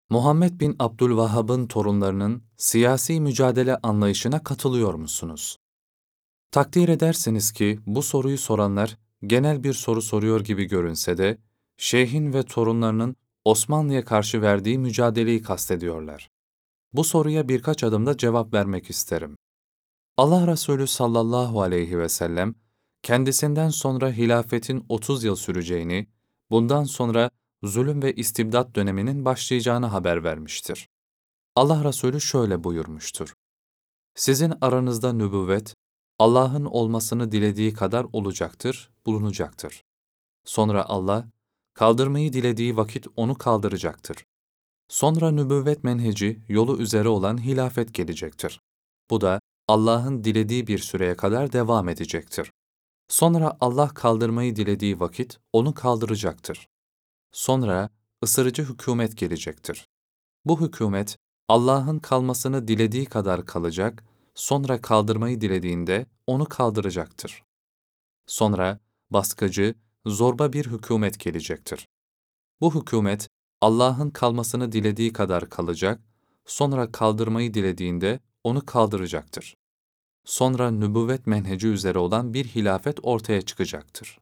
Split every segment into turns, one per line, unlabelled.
Muhammed bin Abdülvahhab'ın torunlarının siyasi mücadele anlayışına katılıyor musunuz? Takdir edersiniz ki bu soruyu soranlar genel bir soru soruyor gibi görünse de, şeyhin ve torunlarının Osmanlı'ya karşı verdiği mücadeleyi kastediyorlar. Bu soruya birkaç adımda cevap vermek isterim. Allah Resulü sallallahu aleyhi ve sellem, kendisinden sonra hilafetin 30 yıl süreceğini, bundan sonra zulüm ve istibdat döneminin başlayacağını haber vermiştir. Allah Resulü şöyle buyurmuştur: Sizin aranızda nübüvvet, Allah'ın olmasını dilediği kadar olacaktır, bulunacaktır. Sonra Allah, kaldırmayı dilediği vakit onu kaldıracaktır. Sonra nübüvvet menheci, yolu üzere olan hilafet gelecektir. Bu da Allah'ın dilediği bir süreye kadar devam edecektir. Sonra Allah kaldırmayı dilediği vakit onu kaldıracaktır. Sonra ısırıcı hükümet gelecektir. Bu hükümet, Allah'ın kalmasını dilediği kadar kalacak, sonra kaldırmayı dilediğinde onu kaldıracaktır. Sonra baskıcı, zorba bir hükümet gelecektir. Bu hükümet, Allah'ın kalmasını dilediği kadar kalacak, sonra kaldırmayı dilediğinde onu kaldıracaktır. Sonra nübüvvet menheci üzere olan bir hilafet ortaya çıkacaktır.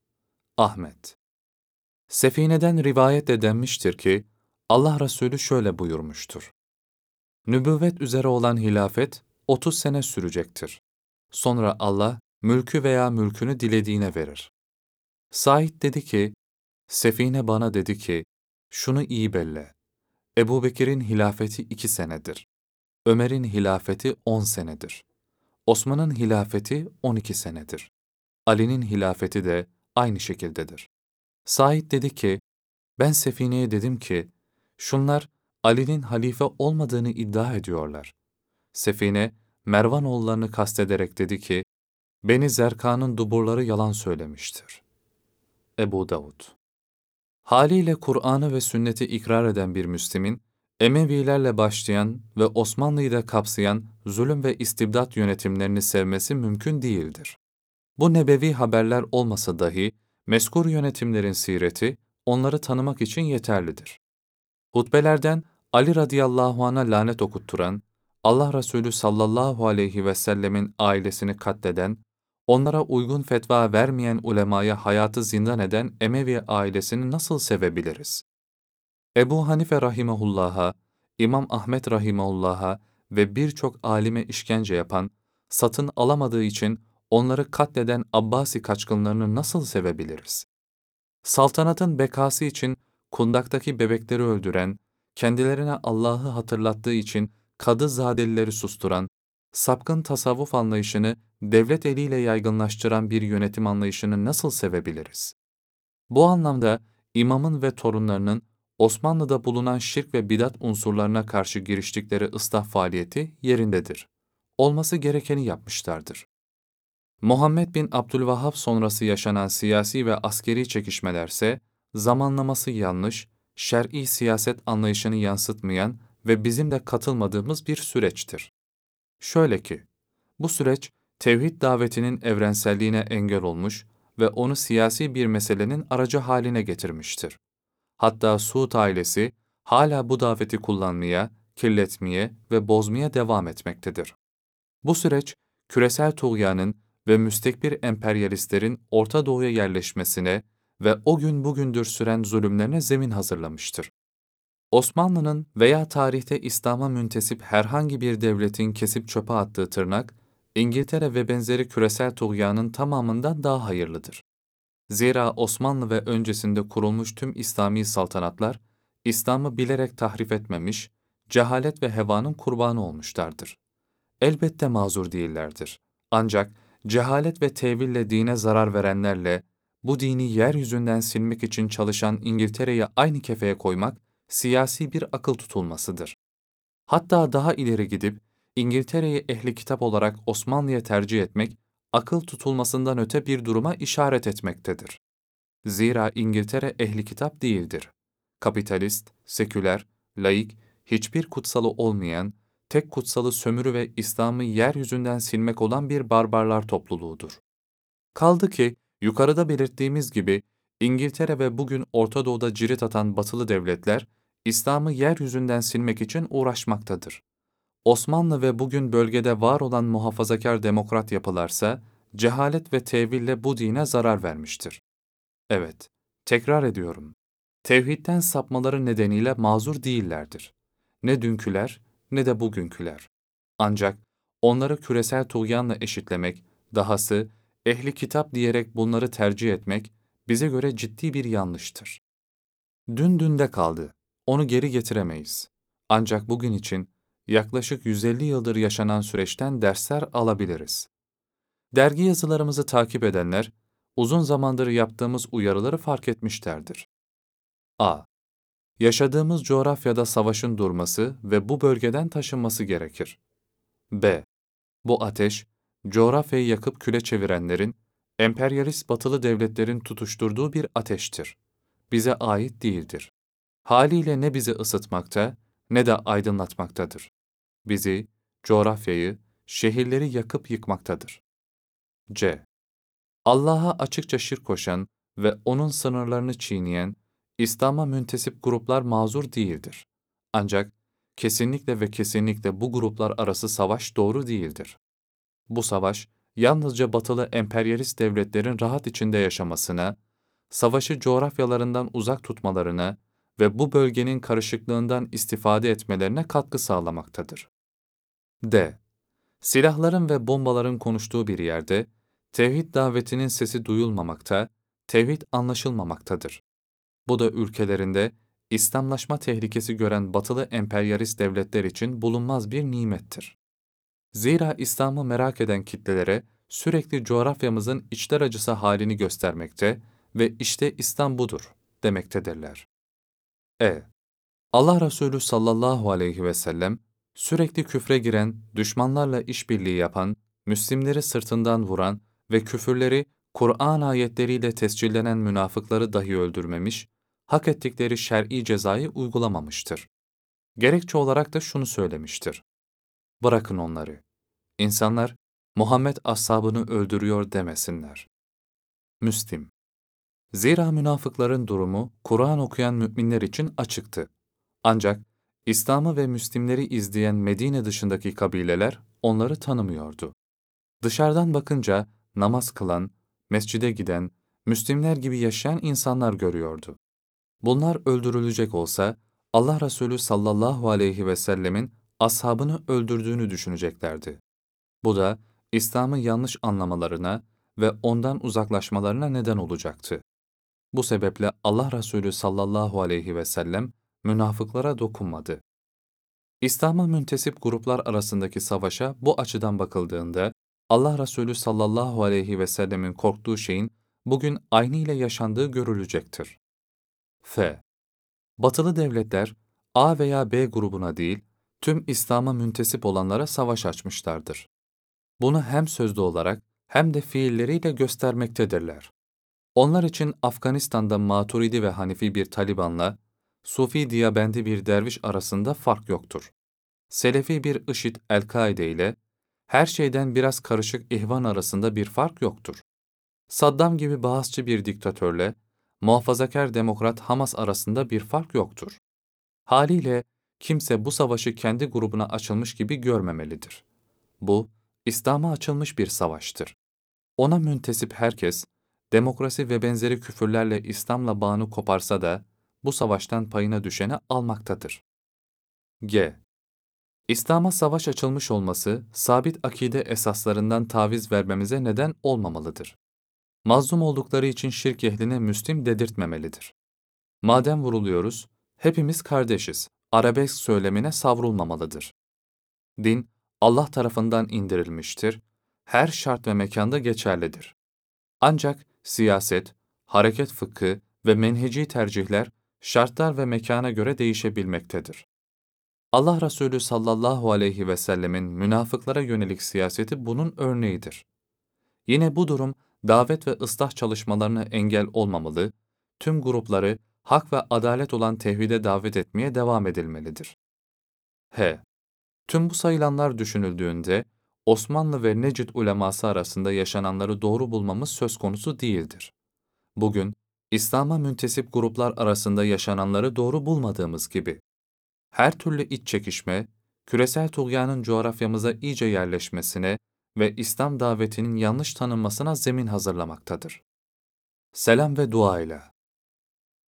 Ahmet. Sefine'den rivayet edilmiştir ki, Allah Resulü şöyle buyurmuştur: Nübüvvet üzere olan hilafet 30 sene sürecektir. Sonra Allah mülkü veya mülkünü dilediğine verir. Said dedi ki, Sefine bana dedi ki, şunu iyi belle. Ebubekir'in hilafeti 2 senedir. Ömer'in hilafeti 10 senedir. Osman'ın hilafeti 12 senedir. Ali'nin hilafeti de aynı şekildedir. Said dedi ki, ben Sefine'ye dedim ki, şunlar Ali'nin halife olmadığını iddia ediyorlar. Sefine, Mervanoğullarını kastederek dedi ki, Beni Zerkan'ın duburları yalan söylemiştir. Ebu Davud. Haliyle Kur'an'ı ve sünneti ikrar eden bir Müslümin, Emevilerle başlayan ve Osmanlı'yı da kapsayan zulüm ve istibdat yönetimlerini sevmesi mümkün değildir. Bu nebevi haberler olmasa dahi, mezkur yönetimlerin sireti, onları tanımak için yeterlidir. Hutbelerden Ali radıyallahu anh'a lanet okutturan, Allah Resulü sallallahu aleyhi ve sellemin ailesini katleden, onlara uygun fetva vermeyen ulemaya hayatı zindan eden Emevi ailesini nasıl sevebiliriz? Ebu Hanife rahimehullah'a, İmam Ahmet rahimehullah'a ve birçok alime işkence yapan, satın alamadığı için onları katleden Abbasi kaçkınlarını nasıl sevebiliriz? Saltanatın bekası için kundaktaki bebekleri öldüren, kendilerine Allah'ı hatırlattığı için kadızadelileri susturan, sapkın tasavvuf anlayışını devlet eliyle yaygınlaştıran bir yönetim anlayışını nasıl sevebiliriz? Bu anlamda imamın ve torunlarının Osmanlı'da bulunan şirk ve bidat unsurlarına karşı giriştikleri ıslah faaliyeti yerindedir. Olması gerekeni yapmışlardır. Muhammed bin Abdülvahhab sonrası yaşanan siyasi ve askeri çekişmelerse, zamanlaması yanlış, şer'i siyaset anlayışını yansıtmayan ve bizim de katılmadığımız bir süreçtir. Şöyle ki, bu süreç, tevhid davetinin evrenselliğine engel olmuş ve onu siyasi bir meselenin aracı haline getirmiştir. Hatta Suud ailesi, hala bu daveti kullanmaya, kirletmeye ve bozmaya devam etmektedir. Bu süreç, küresel tuğyanın ve müstekbir emperyalistlerin Orta Doğu'ya yerleşmesine ve o gün bugündür süren zulümlerine zemin hazırlamıştır. Osmanlı'nın veya tarihte İslam'a müntesip herhangi bir devletin kesip çöpe attığı tırnak, İngiltere ve benzeri küresel tuğyanın tamamından daha hayırlıdır. Zira Osmanlı ve öncesinde kurulmuş tüm İslami saltanatlar, İslam'ı bilerek tahrif etmemiş, cehalet ve hevanın kurbanı olmuşlardır. Elbette mazur değillerdir. Ancak cehalet ve teville dine zarar verenlerle bu dini yeryüzünden silmek için çalışan İngiltere'yi aynı kefeye koymak siyasi bir akıl tutulmasıdır. Hatta daha ileri gidip İngiltere'yi ehli kitap olarak Osmanlı'ya tercih etmek akıl tutulmasından öte bir duruma işaret etmektedir. Zira İngiltere ehli kitap değildir. Kapitalist, seküler, laik, hiçbir kutsalı olmayan, tek kutsalı sömürü ve İslam'ı yeryüzünden silmek olan bir barbarlar topluluğudur. Kaldı ki, yukarıda belirttiğimiz gibi, İngiltere ve bugün Orta Doğu'da cirit atan batılı devletler, İslam'ı yeryüzünden silmek için uğraşmaktadır. Osmanlı ve bugün bölgede var olan muhafazakar demokrat yapılarsa, cehalet ve teville bu dine zarar vermiştir. Evet, tekrar ediyorum. Tevhidden sapmaları nedeniyle mazur değillerdir. Ne dünküler ne de bugünküler. Ancak onları küresel tuğyanla eşitlemek, dahası ehli kitap diyerek bunları tercih etmek bize göre ciddi bir yanlıştır. Dün dünde kaldı. Onu geri getiremeyiz. Ancak bugün için yaklaşık 150 yıldır yaşanan süreçten dersler alabiliriz. Dergi yazılarımızı takip edenler, uzun zamandır yaptığımız uyarıları fark etmişlerdir. A. Yaşadığımız coğrafyada savaşın durması ve bu bölgeden taşınması gerekir. B. Bu ateş, coğrafyayı yakıp küle çevirenlerin, emperyalist batılı devletlerin tutuşturduğu bir ateştir. Bize ait değildir. Haliyle ne bizi ısıtmakta ne de aydınlatmaktadır. Bizi, coğrafyayı, şehirleri yakıp yıkmaktadır. C. Allah'a açıkça şirk koşan ve onun sınırlarını çiğneyen, İslam'a müntesip gruplar mazur değildir. Ancak kesinlikle ve kesinlikle bu gruplar arası savaş doğru değildir. Bu savaş, yalnızca batılı emperyalist devletlerin rahat içinde yaşamasına, savaşı coğrafyalarından uzak tutmalarına ve bu bölgenin karışıklığından istifade etmelerine katkı sağlamaktadır. D. Silahların ve bombaların konuştuğu bir yerde, tevhid davetinin sesi duyulmamakta, tevhid anlaşılmamaktadır. Bu da ülkelerinde İslamlaşma tehlikesi gören batılı emperyalist devletler için bulunmaz bir nimettir. Zira İslam'ı merak eden kitlelere sürekli coğrafyamızın içler acısı halini göstermekte ve işte İslam budur demektedirler. E. Allah Resulü sallallahu aleyhi ve sellem, sürekli küfre giren, düşmanlarla işbirliği yapan, Müslimleri sırtından vuran ve küfürleri Kur'an ayetleriyle tescillenen münafıkları dahi öldürmemiş, hak ettikleri şer'i cezayı uygulamamıştır. Gerekçe olarak da şunu söylemiştir: bırakın onları. İnsanlar, Muhammed ashabını öldürüyor demesinler. Müslim. Zira münafıkların durumu, Kur'an okuyan müminler için açıktı. Ancak İslam'ı ve Müslimleri izleyen Medine dışındaki kabileler onları tanımıyordu. Dışarıdan bakınca namaz kılan, mescide giden, Müslimler gibi yaşayan insanlar görüyordu. Bunlar öldürülecek olsa Allah Resulü sallallahu aleyhi ve sellemin ashabını öldürdüğünü düşüneceklerdi. Bu da İslam'ı yanlış anlamalarına ve ondan uzaklaşmalarına neden olacaktı. Bu sebeple Allah Resulü sallallahu aleyhi ve sellem münafıklara dokunmadı. İslam'a müntesip gruplar arasındaki savaşa bu açıdan bakıldığında, Allah Resulü sallallahu aleyhi ve sellemin korktuğu şeyin bugün aynıyla yaşandığı görülecektir. F. Batılı devletler, A veya B grubuna değil, tüm İslam'a müntesip olanlara savaş açmışlardır. Bunu hem sözlü olarak hem de fiilleriyle göstermektedirler. Onlar için Afganistan'da Maturidi ve Hanifi bir Taliban'la, Sufi Diyabendi bir derviş arasında fark yoktur. Selefi bir IŞİD El-Kaide ile, her şeyden biraz karışık ihvan arasında bir fark yoktur. Saddam gibi Baasçı bir diktatörle, muhafazakar demokrat Hamas arasında bir fark yoktur. Haliyle kimse bu savaşı kendi grubuna açılmış gibi görmemelidir. Bu, İslam'a açılmış bir savaştır. Ona müntesip herkes, demokrasi ve benzeri küfürlerle İslam'la bağını koparsa da, bu savaştan payına düşeni almaktadır. G. İslam'a savaş açılmış olması, sabit akide esaslarından taviz vermemize neden olmamalıdır. Mazlum oldukları için şirk ehline Müslim dedirtmemelidir. Madem vuruluyoruz, hepimiz kardeşiz, arabesk söylemine savrulmamalıdır. Din, Allah tarafından indirilmiştir, her şart ve mekanda geçerlidir. Ancak siyaset, hareket fıkhı ve menheci tercihler, şartlar ve mekana göre değişebilmektedir. Allah Resulü sallallahu aleyhi ve sellemin münafıklara yönelik siyaseti bunun örneğidir. Yine bu durum, davet ve ıslah çalışmalarına engel olmamalı, tüm grupları hak ve adalet olan tevhide davet etmeye devam edilmelidir. H. Tüm bu sayılanlar düşünüldüğünde, Osmanlı ve Necid uleması arasında yaşananları doğru bulmamız söz konusu değildir. Bugün, İslam'a müntesip gruplar arasında yaşananları doğru bulmadığımız gibi, her türlü iç çekişme, küresel tuğyanın coğrafyamıza iyice yerleşmesine ve İslam davetinin yanlış tanınmasına zemin hazırlamaktadır. Selam ve dua ile.